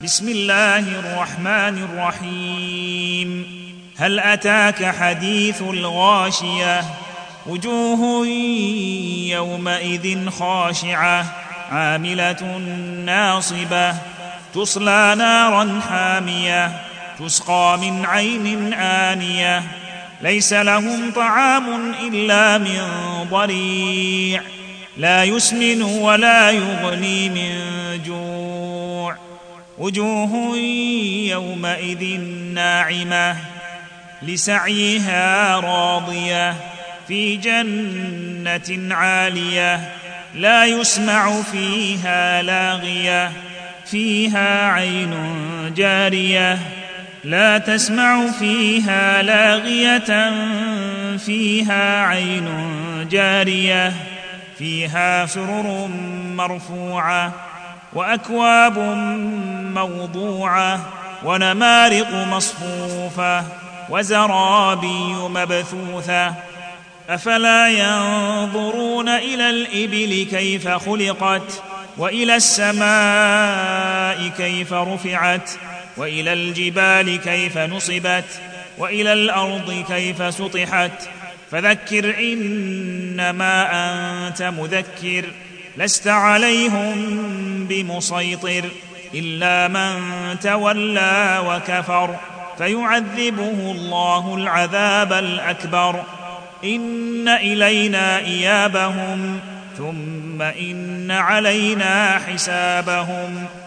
بسم الله الرحمن الرحيم. هل أتاك حديث الغاشية؟ وجوه يومئذ خاشعة عاملة ناصبة تصلى نارا حامية تسقى من عين آنية ليس لهم طعام إلا من ضريع لا يسمن ولا يغني من جوع. وجوه يومئذ ناعمة لسعيها راضية في جنة عالية لا يسمع فيها لاغية فيها عين جارية لا تسمع فيها لاغية فيها عين جارية فيها سرر مرفوعة وأكواب موضوعة ونمارق مصفوفة وزرابي مبثوثة. أفلا ينظرون إلى الإبل كيف خلقت وإلى السماء كيف رفعت وإلى الجبال كيف نصبت وإلى الأرض كيف سطحت. فذكر إنما أنت مذكر لست عليهم بمسيطر إلا من تولى وكفر فيعذبه الله العذاب الأكبر. إن إلينا إيابهم ثم إن علينا حسابهم.